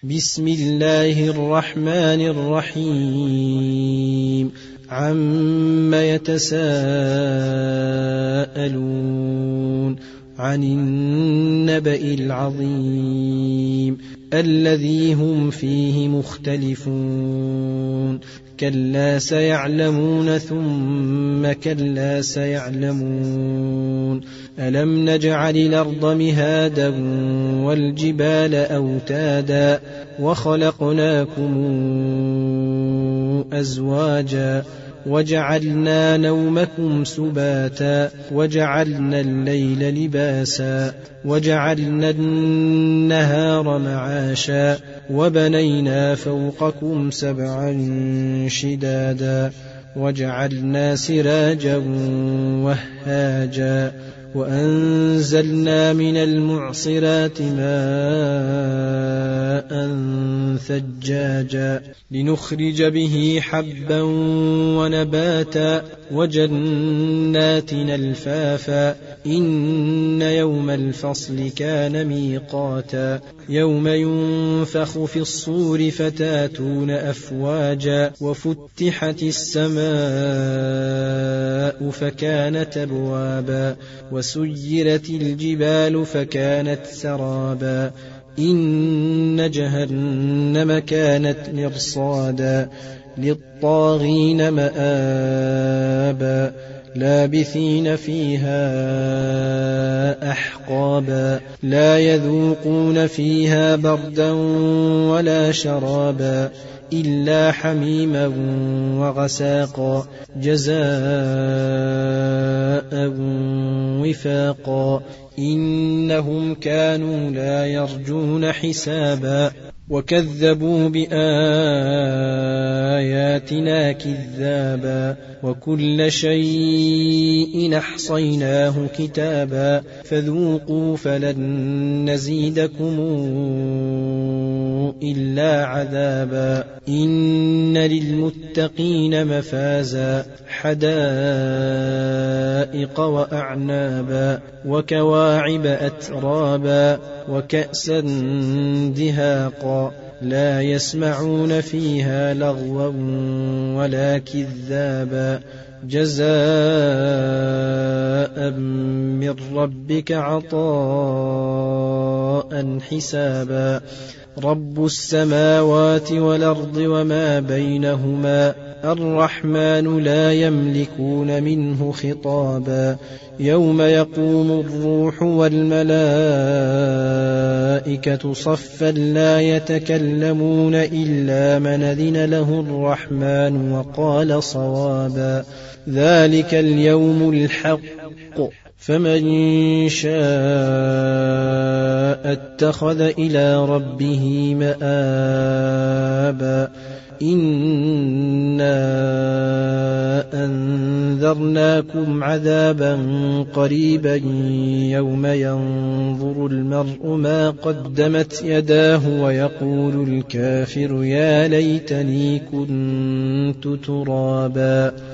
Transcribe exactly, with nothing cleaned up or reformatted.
بسم الله الرحمن الرحيم عم يتساءلون عن النبأ العظيم الذي هم فيه مختلفون كلا سيعلمون ثم كلا سيعلمون ألم نجعل الأرض مهادا والجبال أوتادا وخلقناكم أزواجا وجعلنا نومكم سباتا وجعلنا الليل لباسا وجعلنا النهار معاشا وبنينا فوقكم سبعا شدادا وجعلنا سراجا وهاجا وأنزلنا من المعصرات ماء ثجاجا لنخرج به حبا ونباتا وجنات ألفافا إن يوم الفصل كان ميقاتا يوم ينفخ في الصور فتاتون أفواجا وفتحت السماء فكانت أبوابا وسيرت الجبال فكانت سرابا إن جهنم كانت مرصادا للطاغين مآبا لابثين فيها أحقابا لا يذوقون فيها بردا ولا شرابا إلا حميما وغساقا جزاء وفاقا إنهم كانوا لا يرجون حسابا وكذبوا بآياتنا كذابا وكل شيء أحصيناه كتابا فذوقوا فلن نزيدكم إلا عذابا إن للمتقين مفازا حدائق وأعنابا وكواعب أترابا وكأسا دهاقا لا يسمعون فيها لغوا ولا كذابا جزاء من ربك عطاء حسابا رب السماوات والأرض وما بينهما الرحمن لا يملكون منه خطابا يوم يقوم الروح والملائكة صفا لا يتكلمون إلا من أذن له الرحمن وقال صوابا ذلك اليوم الحق فمن شاء اتخذ إلى ربه مآبا إنا أنذرناكم عذابا قريبا يوم ينظر المرء ما قدمت يداه ويقول الكافر يا ليتني كنت ترابا